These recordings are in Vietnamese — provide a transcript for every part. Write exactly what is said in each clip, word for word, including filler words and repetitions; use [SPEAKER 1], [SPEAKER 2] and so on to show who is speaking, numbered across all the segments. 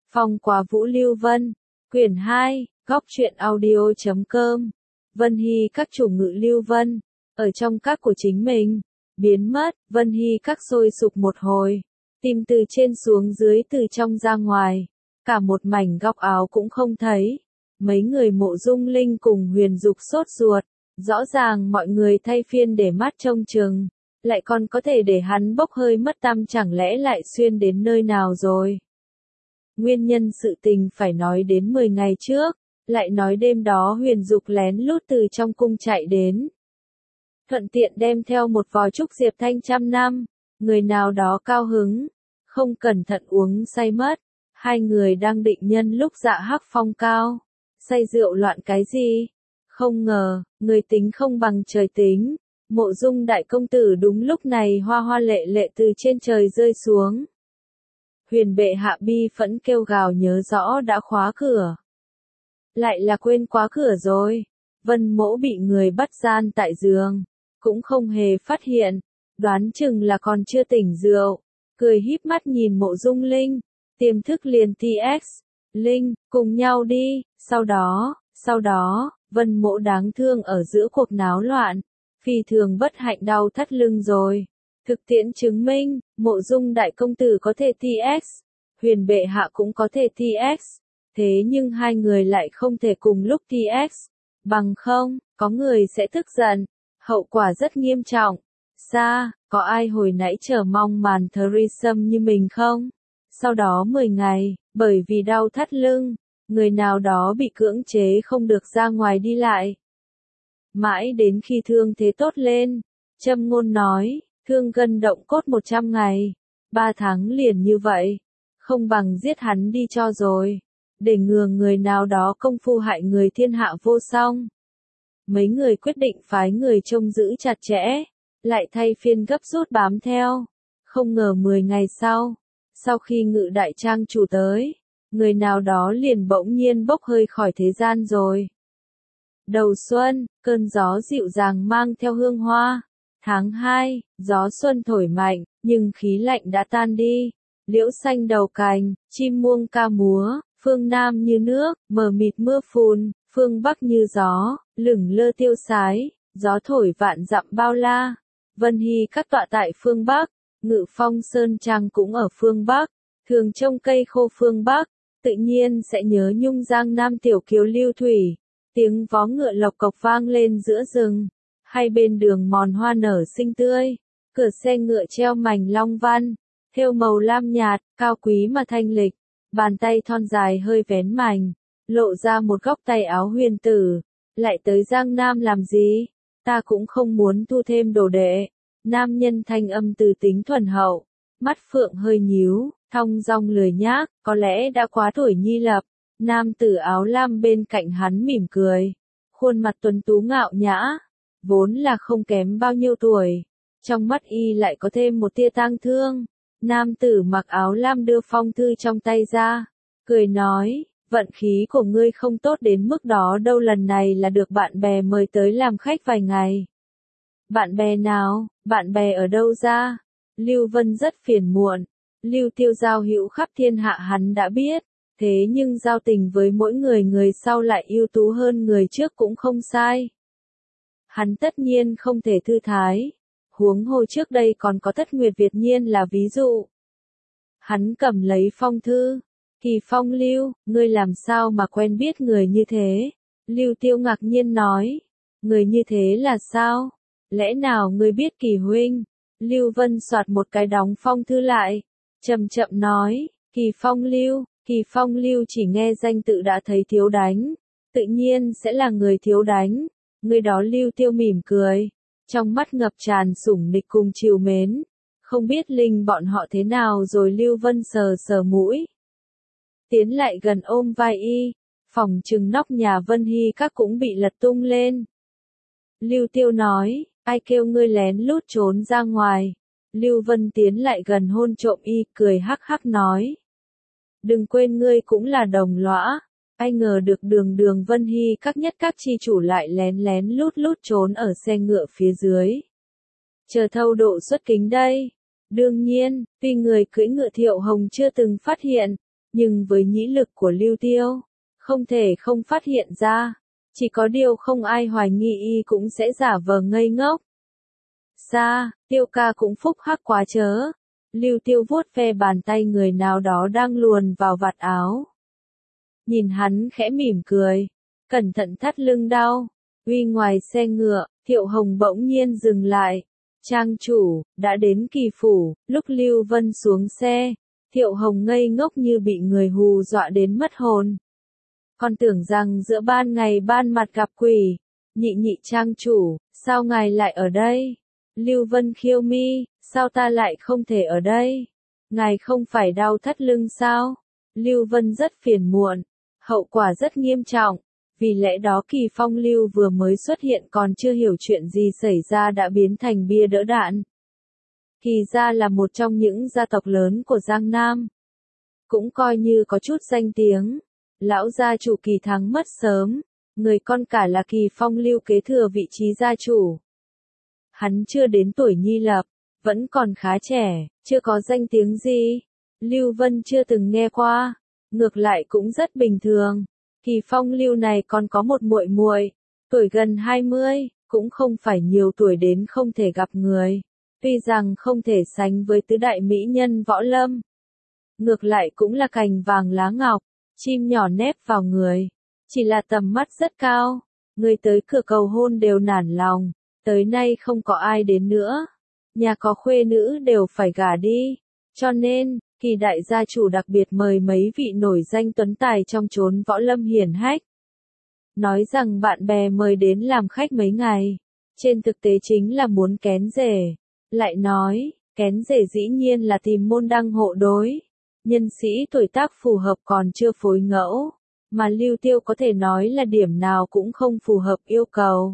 [SPEAKER 1] Phong Quá Vũ Lưu Vân, quyển hai, góc truyện audio chấm com. Vân Hy các chủ ngự Lưu Vân, ở trong các của chính mình, biến mất. Vân Hy các sôi sục một hồi, tìm từ trên xuống dưới, từ trong ra ngoài, cả một mảnh góc áo cũng không thấy. Mấy người Mộ Dung Linh cùng Huyền Dục sốt ruột, rõ ràng mọi người thay phiên để mắt trông chừng, lại còn có thể để hắn bốc hơi mất tăm, chẳng lẽ lại xuyên đến nơi nào rồi. Nguyên nhân sự tình phải nói đến mười ngày trước, lại nói đêm đó Huyền Dục lén lút từ trong cung chạy đến, thuận tiện đem theo một vò trúc diệp thanh trăm năm, người nào đó cao hứng, không cẩn thận uống say mất. Hai người đang định nhân lúc dạ hắc phong cao, say rượu loạn cái gì, không ngờ, người tính không bằng trời tính. Mộ Dung đại công tử đúng lúc này hoa hoa lệ lệ từ trên trời rơi xuống. Huyền bệ hạ bi phẫn kêu gào, nhớ rõ đã khóa cửa, lại là quên khóa cửa rồi. Vân Mỗ bị người bắt gian tại giường, cũng không hề phát hiện, đoán chừng là còn chưa tỉnh rượu. Cười híp mắt nhìn Mộ Dung Linh, tiềm thức liền tê ích, Linh, cùng nhau đi. Sau đó, sau đó, Vân Mỗ đáng thương ở giữa cuộc náo loạn, phi thường bất hạnh đau thắt lưng rồi. Thực tiễn chứng minh, Mộ Dung đại công tử có thể tê ích, Huyền bệ hạ cũng có thể tê ích, thế nhưng hai người lại không thể cùng lúc tê ích, bằng không, có người sẽ tức giận, hậu quả rất nghiêm trọng. Sa, có ai hồi nãy chờ mong màn threesome như mình không? Sau đó mười ngày, bởi vì đau thắt lưng, người nào đó bị cưỡng chế không được ra ngoài đi lại. Mãi đến khi thương thế tốt lên, Châm Ngôn nói, thương gân động cốt một trăm ngày, ba tháng liền như vậy, không bằng giết hắn đi cho rồi, để ngừa người nào đó công phu hại người thiên hạ vô song. Mấy người quyết định phái người trông giữ chặt chẽ, lại thay phiên gấp rút bám theo. Không ngờ mười ngày sau, sau khi Ngự đại trang chủ tới, người nào đó liền bỗng nhiên bốc hơi khỏi thế gian rồi. Đầu xuân, cơn gió dịu dàng mang theo hương hoa. Tháng hai, gió xuân thổi mạnh, nhưng khí lạnh đã tan đi. Liễu xanh đầu cành, chim muông ca múa, phương Nam như nước, mờ mịt mưa phùn, phương Bắc như gió, lửng lơ tiêu sái, gió thổi vạn dặm bao la. Vân Hy các tọa tại phương Bắc, Ngự Phong Sơn Trang cũng ở phương Bắc, thường trông cây khô phương Bắc, tự nhiên sẽ nhớ nhung Giang Nam tiểu kiều lưu thủy. Tiếng vó ngựa lộc cộc vang lên giữa rừng, hai bên đường mòn hoa nở xinh tươi, cửa xe ngựa treo mảnh long văn, thêu màu lam nhạt, cao quý mà thanh lịch, bàn tay thon dài hơi vén mảnh, lộ ra một góc tay áo huyền tử. Lại tới Giang Nam làm gì? Ta cũng không muốn thu thêm đồ đệ. Nam nhân thanh âm từ tính thuần hậu, mắt phượng hơi nhíu, thong dong lười nhác, có lẽ đã quá tuổi nhi lập. Nam tử áo lam bên cạnh hắn mỉm cười, khuôn mặt tuấn tú ngạo nhã, vốn là không kém bao nhiêu tuổi, trong mắt y lại có thêm một tia tang thương. Nam tử mặc áo lam đưa phong thư trong tay ra, cười nói, vận khí của ngươi không tốt đến mức đó đâu, lần này là được bạn bè mời tới làm khách vài ngày. Bạn bè nào, bạn bè ở đâu ra? Lưu Vân rất phiền muộn, Lưu Tiêu giao hữu khắp thiên hạ hắn đã biết, thế nhưng giao tình với mỗi người người sau lại ưu tú hơn người trước cũng không sai. Hắn tất nhiên không thể thư thái, huống hồ trước đây còn có Thất Nguyệt Việt Nhiên là ví dụ. Hắn cầm lấy phong thư, Kỳ Phong Lưu, ngươi làm sao mà quen biết người như thế? Lưu Tiêu ngạc nhiên nói, người như thế là sao? Lẽ nào ngươi biết Kỳ huynh? Lưu Vân soạt một cái đóng phong thư lại, chậm chậm nói, Kỳ Phong Lưu, Kỳ Phong Lưu chỉ nghe danh tự đã thấy thiếu đánh, tự nhiên sẽ là người thiếu đánh. Người đó Lưu Tiêu mỉm cười, trong mắt ngập tràn sủng nịch cùng trìu mến. Không biết Linh bọn họ thế nào rồi? Lưu Vân sờ sờ mũi, tiến lại gần ôm vai y, phòng trừng nóc nhà Vân Hy các cũng bị lật tung lên. Lưu Tiêu nói, ai kêu ngươi lén lút trốn ra ngoài? Lưu Vân tiến lại gần hôn trộm y, cười hắc hắc nói, đừng quên ngươi cũng là đồng lõa. Ai ngờ được đường đường Vân Hy các nhất các chi chủ lại lén lén lút lút trốn ở xe ngựa phía dưới, chờ thâu độ xuất kính đây. Đương nhiên, tuy người cưỡi ngựa Thiệu Hồng chưa từng phát hiện, nhưng với nhĩ lực của Lưu Tiêu, không thể không phát hiện ra. Chỉ có điều không ai hoài nghi y cũng sẽ giả vờ ngây ngốc. Xa, Tiêu ca cũng phúc hắc quá chớ. Lưu Tiêu vuốt ve bàn tay người nào đó đang luồn vào vạt áo. Nhìn hắn khẽ mỉm cười. Cẩn thận thắt lưng đau. Uy ngoài xe ngựa, Thiệu Hồng bỗng nhiên dừng lại. Trang chủ, đã đến Kỳ phủ, lúc Lưu Vân xuống xe. Thiệu Hồng ngây ngốc như bị người hù dọa đến mất hồn. Còn tưởng rằng giữa ban ngày ban mặt gặp quỷ. Nhị nhị trang chủ, sao ngài lại ở đây? Lưu Vân khiêu mi, sao ta lại không thể ở đây? Ngài không phải đau thắt lưng sao? Lưu Vân rất phiền muộn, hậu quả rất nghiêm trọng. Vì lẽ đó Kỳ Phong Lưu vừa mới xuất hiện còn chưa hiểu chuyện gì xảy ra đã biến thành bia đỡ đạn. Kỳ gia là một trong những gia tộc lớn của Giang Nam. Cũng coi như có chút danh tiếng. Lão gia chủ Kỳ Thắng mất sớm, người con cả là Kỳ Phong Lưu kế thừa vị trí gia chủ. Hắn chưa đến tuổi nhi lập, vẫn còn khá trẻ, chưa có danh tiếng gì. Lưu Vân chưa từng nghe qua, ngược lại cũng rất bình thường. Kỳ Phong Lưu này còn có một muội muội, tuổi gần hai mươi, cũng không phải nhiều tuổi đến không thể gặp người. Tuy rằng không thể sánh với tứ đại mỹ nhân võ lâm, ngược lại cũng là cành vàng lá ngọc, chim nhỏ nép vào người. Chỉ là tầm mắt rất cao, người tới cửa cầu hôn đều nản lòng, tới nay không có ai đến nữa. Nhà có khuê nữ đều phải gả đi, cho nên, Kỳ đại gia chủ đặc biệt mời mấy vị nổi danh tuấn tài trong chốn võ lâm hiển hách. Nói rằng bạn bè mời đến làm khách mấy ngày, trên thực tế chính là muốn kén rể. Lại nói, kén rể dĩ nhiên là tìm môn đăng hộ đối. Nhân sĩ tuổi tác phù hợp còn chưa phối ngẫu, mà Lưu Tiêu có thể nói là điểm nào cũng không phù hợp yêu cầu.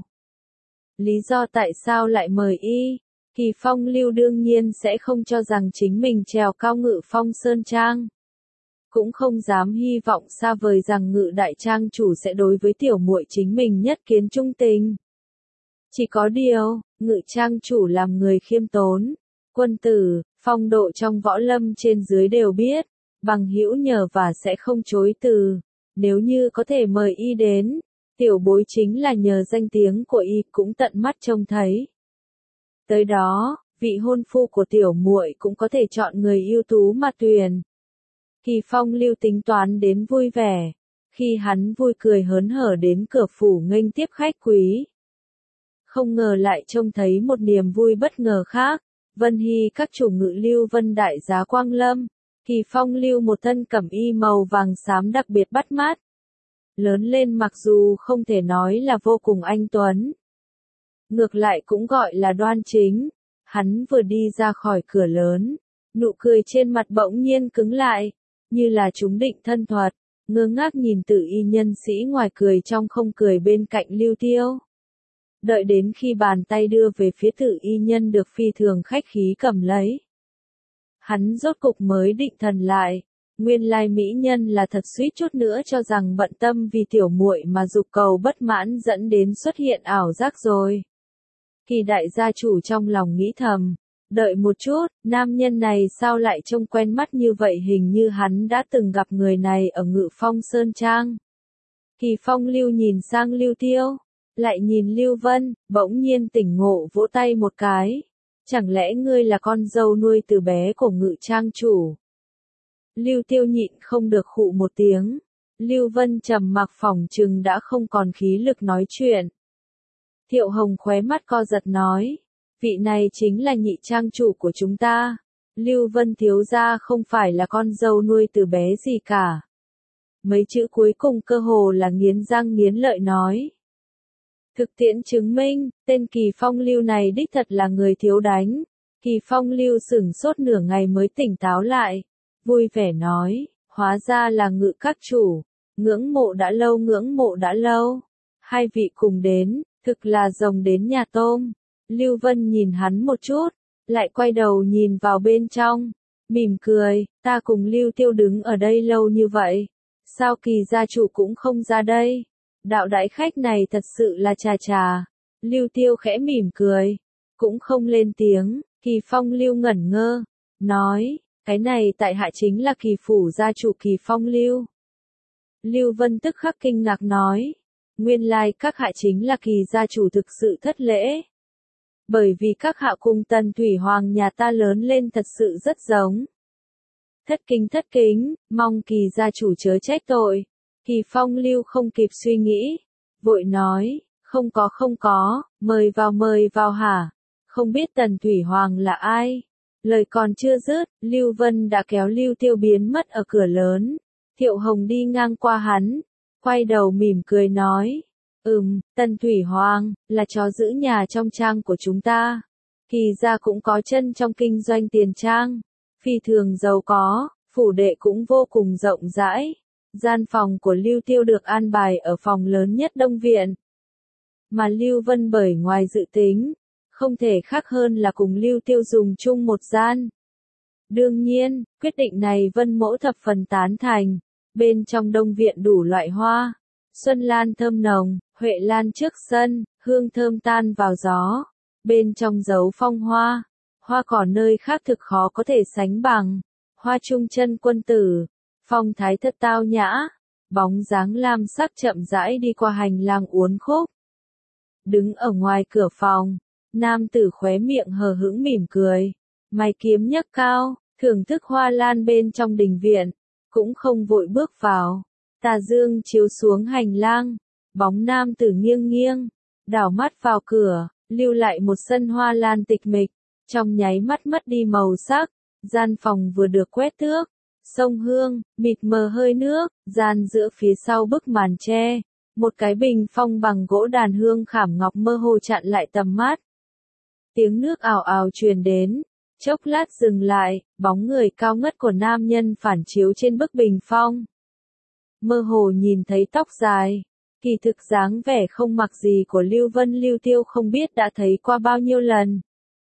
[SPEAKER 1] Lý do tại sao lại mời y? Kỳ Phong Lưu đương nhiên sẽ không cho rằng chính mình trèo cao Ngự Phong Sơn Trang. Cũng không dám hy vọng xa vời rằng Ngự đại trang chủ sẽ đối với tiểu muội chính mình nhất kiến trung tình. Chỉ có điều, Ngự trang chủ làm người khiêm tốn, quân tử, phong độ trong võ lâm trên dưới đều biết, bằng hữu nhờ và sẽ không chối từ. Nếu như có thể mời y đến, tiểu bối chính là nhờ danh tiếng của y cũng tận mắt trông thấy. Tới đó, vị hôn phu của tiểu muội cũng có thể chọn người ưu tú mà tuyển. Kỳ Phong Lưu tính toán đến vui vẻ, khi hắn vui cười hớn hở đến cửa phủ nghênh tiếp khách quý. Không ngờ lại trông thấy một niềm vui bất ngờ khác. Vân Hy các chủ Ngự Lưu Vân đại giá quang lâm. Kỳ Phong Lưu một thân cẩm y màu vàng xám đặc biệt bắt mắt. Lớn lên mặc dù không thể nói là vô cùng anh tuấn, ngược lại cũng gọi là đoan chính. Hắn vừa đi ra khỏi cửa lớn, nụ cười trên mặt bỗng nhiên cứng lại, như là trúng định thân thuật, ngơ ngác nhìn Tử Y nhân sĩ ngoài cười trong không cười bên cạnh Lưu Tiêu. Đợi đến khi bàn tay đưa về phía Tử Y nhân được phi thường khách khí cầm lấy, hắn rốt cục mới định thần lại. Nguyên lai mỹ nhân là thật suýt chút nữa cho rằng bận tâm vì tiểu muội mà dục cầu bất mãn dẫn đến xuất hiện ảo giác rồi. Kỳ đại gia chủ trong lòng nghĩ thầm, đợi một chút, nam nhân này sao lại trông quen mắt như vậy, hình như hắn đã từng gặp người này ở Ngự Phong Sơn Trang. Kỳ Phong Lưu nhìn sang Lưu Tiêu, lại nhìn Lưu Vân, bỗng nhiên tỉnh ngộ vỗ tay một cái. Chẳng lẽ ngươi là con dâu nuôi từ bé của Ngự trang chủ? Lưu Tiêu nhịn không được khụ một tiếng. Lưu Vân trầm mặc phỏng chừng đã không còn khí lực nói chuyện. Thiệu Hồng khóe mắt co giật nói, vị này chính là nhị trang chủ của chúng ta. Lưu Vân thiếu gia không phải là con dâu nuôi từ bé gì cả. Mấy chữ cuối cùng cơ hồ là nghiến răng nghiến lợi nói. Thực tiễn chứng minh, tên Kỳ Phong Lưu này đích thật là người thiếu đánh. Kỳ Phong Lưu sửng sốt nửa ngày mới tỉnh táo lại, vui vẻ nói, hóa ra là Ngự các chủ, ngưỡng mộ đã lâu ngưỡng mộ đã lâu. Hai vị cùng đến, thực là rồng đến nhà tôm. Lưu Vân nhìn hắn một chút, lại quay đầu nhìn vào bên trong, mỉm cười, ta cùng Lưu Tiêu đứng ở đây lâu như vậy, sao Kỳ gia chủ cũng không ra đây? Đạo đãi khách này thật sự là trà trà. Lưu Tiêu khẽ mỉm cười, cũng không lên tiếng. Kỳ Phong Lưu ngẩn ngơ, nói, Cái này tại hạ chính là Kỳ phủ gia chủ Kỳ Phong Lưu. Lưu Vân tức khắc kinh ngạc nói. Nguyên lai các hạ chính là Kỳ gia chủ thực sự thất lễ. Bởi vì các hạ cùng Tần Thủy Hoàng nhà ta lớn lên thật sự rất giống. Thất kính thất kính, mong Kỳ gia chủ chớ trách tội. Kỳ Phong Lưu không kịp suy nghĩ. Vội nói, không có không có, mời vào mời vào hả? Không biết Tần Thủy Hoàng là ai? Lời còn chưa dứt, Lưu Vân đã kéo Lưu Tiêu biến mất ở cửa lớn. Thiệu Hồng đi ngang qua hắn, quay đầu mỉm cười nói. Ừm, Tần Thủy Hoàng, là chó giữ nhà trong trang của chúng ta. Kỳ gia cũng có chân trong kinh doanh tiền trang. Phi thường giàu có, phủ đệ cũng vô cùng rộng rãi. Gian phòng của Lưu Tiêu được an bài ở phòng lớn nhất Đông Viện. Mà Lưu Vân bởi ngoài dự tính, không thể khác hơn là cùng Lưu Tiêu dùng chung một gian. Đương nhiên, quyết định này Vân Mỗ thập phần tán thành. Bên trong Đông Viện đủ loại hoa. Xuân lan thơm nồng, huệ lan trước sân, hương thơm tan vào gió. Bên trong giấu phong hoa. Hoa cỏ nơi khác thực khó có thể sánh bằng. Hoa trung chân quân tử. Phong thái thất tao nhã. Bóng dáng lam sắc chậm rãi đi qua hành lang uốn khúc. Đứng ở ngoài cửa phòng. Nam tử khóe miệng hờ hững mỉm cười. Mày kiếm nhấc cao, thưởng thức hoa lan bên trong đình viện. Cũng không vội bước vào. Tà dương chiếu xuống hành lang. Bóng nam tử nghiêng nghiêng. Đảo mắt vào cửa, lưu lại một sân hoa lan tịch mịch. Trong nháy mắt mất đi màu sắc. Gian phòng vừa được quét tước. Sông hương, mịt mờ hơi nước, gian giữa phía sau bức màn tre. Một cái bình phong bằng gỗ đàn hương khảm ngọc mơ hồ chặn lại tầm mắt. Tiếng nước ào ào truyền đến. Chốc lát dừng lại, bóng người cao ngất của nam nhân phản chiếu trên bức bình phong. Mơ hồ nhìn thấy tóc dài. Kỳ thực dáng vẻ không mặc gì của Lưu Vân Lưu Tiêu không biết đã thấy qua bao nhiêu lần.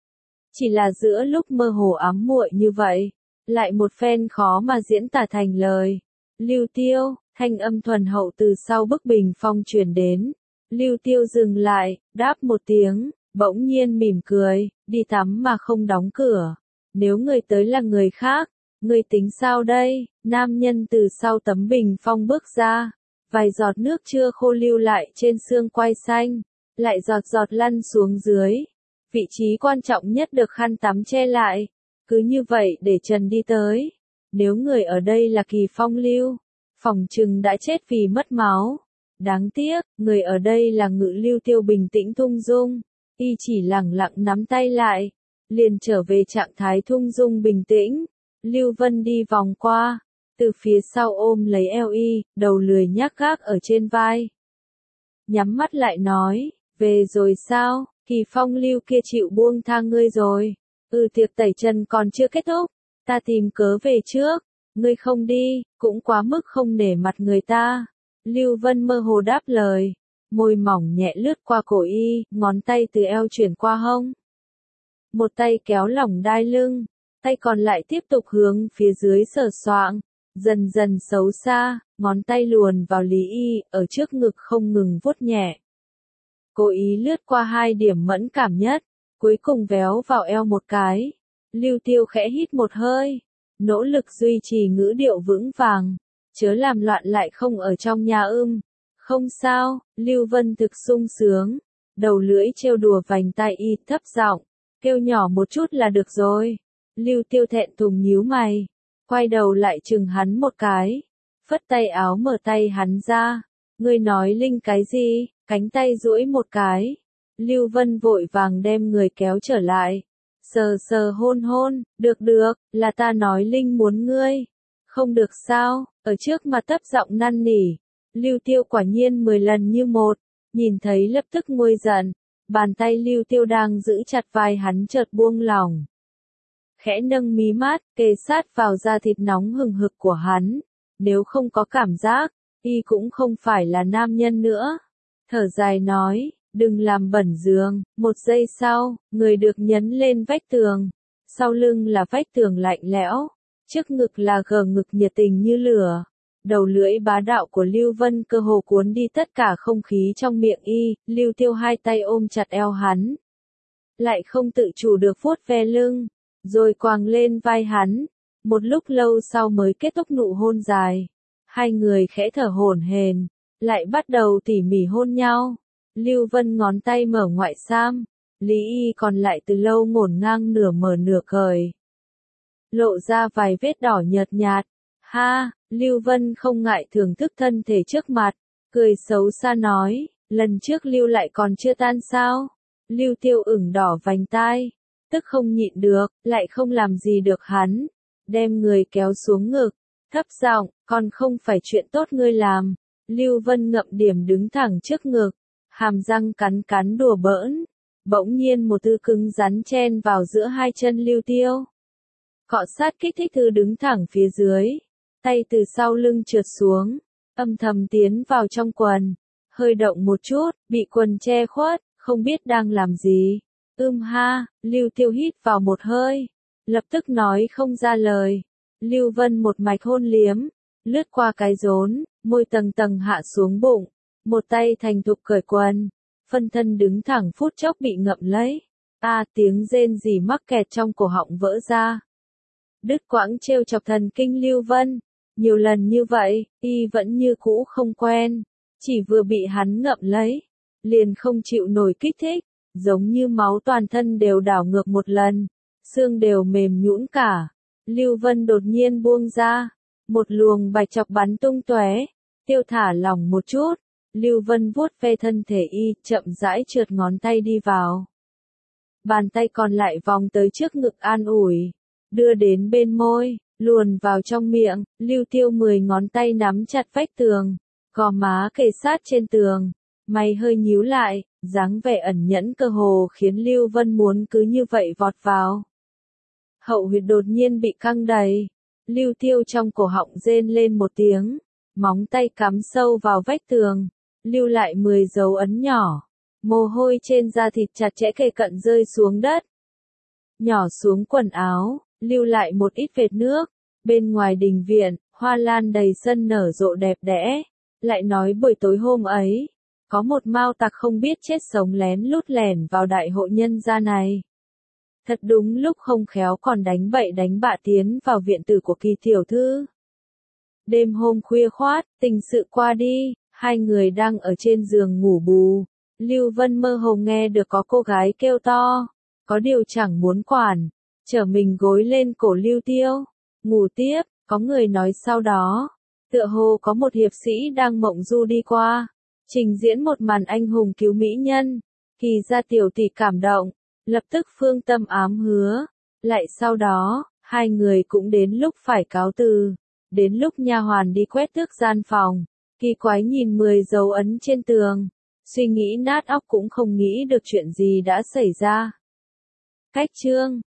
[SPEAKER 1] Chỉ là giữa lúc mơ hồ ám muội như vậy, lại một phen khó mà diễn tả thành lời. Lưu Tiêu, thanh âm thuần hậu từ sau bức bình phong truyền đến. Lưu Tiêu dừng lại, đáp một tiếng, bỗng nhiên mỉm cười, đi tắm mà không đóng cửa. Nếu người tới là người khác, người tính sao đây? Nam nhân từ sau tấm bình phong bước ra, vài giọt nước chưa khô lưu lại trên xương quai xanh, lại giọt giọt lăn xuống dưới. Vị trí quan trọng nhất được khăn tắm che lại. Cứ như vậy để Trần đi tới. Nếu người ở đây là Kỳ Phong Lưu, phỏng chừng đã chết vì mất máu. Đáng tiếc, người ở đây là Ngự Lưu Tiêu bình tĩnh thung dung. Y chỉ lẳng lặng nắm tay lại, liền trở về trạng thái thung dung bình tĩnh. Lưu Vân đi vòng qua, từ phía sau ôm lấy eo y, đầu lười nhác gác ở trên vai. Nhắm mắt lại nói, về rồi sao? Kỳ Phong Lưu kia chịu buông tha ngươi rồi. Ừ, tiệc tẩy trần còn chưa kết thúc, ta tìm cớ về trước. Ngươi không đi, cũng quá mức không nể mặt người ta. Lưu Vân mơ hồ đáp lời, môi mỏng nhẹ lướt qua cổ y, ngón tay từ eo chuyển qua hông. Một tay kéo lỏng đai lưng, tay còn lại tiếp tục hướng phía dưới sờ soạng, dần dần xấu xa, ngón tay luồn vào lý y, ở trước ngực không ngừng vuốt nhẹ. Cố ý lướt qua hai điểm mẫn cảm nhất, cuối cùng véo vào eo một cái. Lưu Tiêu khẽ hít một hơi, nỗ lực duy trì ngữ điệu vững vàng, chớ làm loạn lại không ở trong nhà ưm. Không sao, Lưu Vân thực sung sướng, đầu lưỡi trêu đùa vành tai y thấp giọng, kêu nhỏ một chút là được rồi. Lưu Tiêu thẹn thùng nhíu mày, quay đầu lại chừng hắn một cái, phất tay áo mở tay hắn ra. Ngươi nói linh cái gì? Cánh tay duỗi một cái. Lưu Vân vội vàng đem người kéo trở lại. Sờ sờ hôn hôn, được được, là ta nói linh muốn ngươi. Không được sao, ở trước mà thấp giọng năn nỉ. Lưu Tiêu quả nhiên mười lần như một, nhìn thấy lập tức nguôi giận. Bàn tay Lưu Tiêu đang giữ chặt vai hắn chợt buông lỏng. Khẽ nâng mí mắt, kề sát vào da thịt nóng hừng hực của hắn. Nếu không có cảm giác, y cũng không phải là nam nhân nữa. Thở dài nói, đừng làm bẩn giường. Một giây sau, người được nhấn lên vách tường. Sau lưng là vách tường lạnh lẽo. Trước ngực là gờ ngực nhiệt tình như lửa. Đầu lưỡi bá đạo của Lưu Vân cơ hồ cuốn đi tất cả không khí trong miệng y. Lưu Tiêu hai tay ôm chặt eo hắn, lại không tự chủ được vuốt ve lưng, rồi quàng lên vai hắn. Một lúc lâu sau mới kết thúc nụ hôn dài. Hai người khẽ thở hổn hển, lại bắt đầu tỉ mỉ hôn nhau. Lưu Vân ngón tay mở ngoại sam, Lý Y còn lại từ lâu ngổn ngang nửa mở nửa cởi. Lộ ra vài vết đỏ nhợt nhạt. Ha, Lưu Vân không ngại thưởng thức thân thể trước mặt, cười xấu xa nói, lần trước Lưu lại còn chưa tan sao? Lưu Tiêu ửng đỏ vành tai, tức không nhịn được, lại không làm gì được hắn, đem người kéo xuống ngực, thấp giọng, còn không phải chuyện tốt ngươi làm. Lưu Vân ngậm điểm đứng thẳng trước ngực, hàm răng cắn cắn đùa bỡn, bỗng nhiên một tư cứng rắn chen vào giữa hai chân Lưu Tiêu. Cọ sát kích thích thư đứng thẳng phía dưới, tay từ sau lưng trượt xuống, âm thầm tiến vào trong quần, hơi động một chút, bị quần che khuất, không biết đang làm gì. Ưm ha, Lưu Tiêu hít vào một hơi, lập tức nói không ra lời. Lưu Vân một mạch hôn liếm, lướt qua cái rốn, môi tầng tầng hạ xuống bụng, một tay thành thục cởi quần, phân thân đứng thẳng phút chốc bị ngậm lấy. A à, tiếng rên rỉ mắc kẹt trong cổ họng vỡ ra. Đứt quãng trêu chọc thần kinh Lưu Vân, nhiều lần như vậy, y vẫn như cũ không quen, chỉ vừa bị hắn ngậm lấy, liền không chịu nổi kích thích, giống như máu toàn thân đều đảo ngược một lần, xương đều mềm nhũn cả. Lưu Vân đột nhiên buông ra, một luồng bạch chọc bắn tung tóe, Tiêu thả lỏng một chút, Lưu Vân vuốt ve thân thể y, chậm rãi trượt ngón tay đi vào. Bàn tay còn lại vòng tới trước ngực an ủi, đưa đến bên môi, luồn vào trong miệng. Lưu Tiêu mười ngón tay nắm chặt vách tường, gò má kề sát trên tường, mày hơi nhíu lại, dáng vẻ ẩn nhẫn cơ hồ khiến Lưu Vân muốn cứ như vậy vọt vào. Hậu huyệt đột nhiên bị căng đầy, Lưu Tiêu trong cổ họng rên lên một tiếng, móng tay cắm sâu vào vách tường, lưu lại mười dấu ấn nhỏ, mồ hôi trên da thịt chặt chẽ kề cận rơi xuống đất, nhỏ xuống quần áo, lưu lại một ít vệt nước. Bên ngoài đình viện, hoa lan đầy sân nở rộ đẹp đẽ, lại nói buổi tối hôm ấy, có một mao tặc không biết chết sống lén lút lẻn vào đại hội nhân gia này. Thật đúng lúc không khéo còn đánh bậy đánh bạ tiến vào viện tử của Kỳ tiểu thư. Đêm hôm khuya khoát, tình sự qua đi, hai người đang ở trên giường ngủ bù. Lưu Vân mơ hồ nghe được có cô gái kêu to, có điều chẳng muốn quản, trở mình gối lên cổ Lưu Tiêu, ngủ tiếp. Có người nói sau đó, tựa hồ có một hiệp sĩ đang mộng du đi qua, trình diễn một màn anh hùng cứu mỹ nhân. Kỳ gia tiểu tỷ cảm động, lập tức phương tâm ám hứa, lại sau đó, hai người cũng đến lúc phải cáo từ. Đến lúc nha hoàn đi quét tước gian phòng, Kỳ quái nhìn mười dấu ấn trên tường, suy nghĩ nát óc cũng không nghĩ được chuyện gì đã xảy ra. Cách chương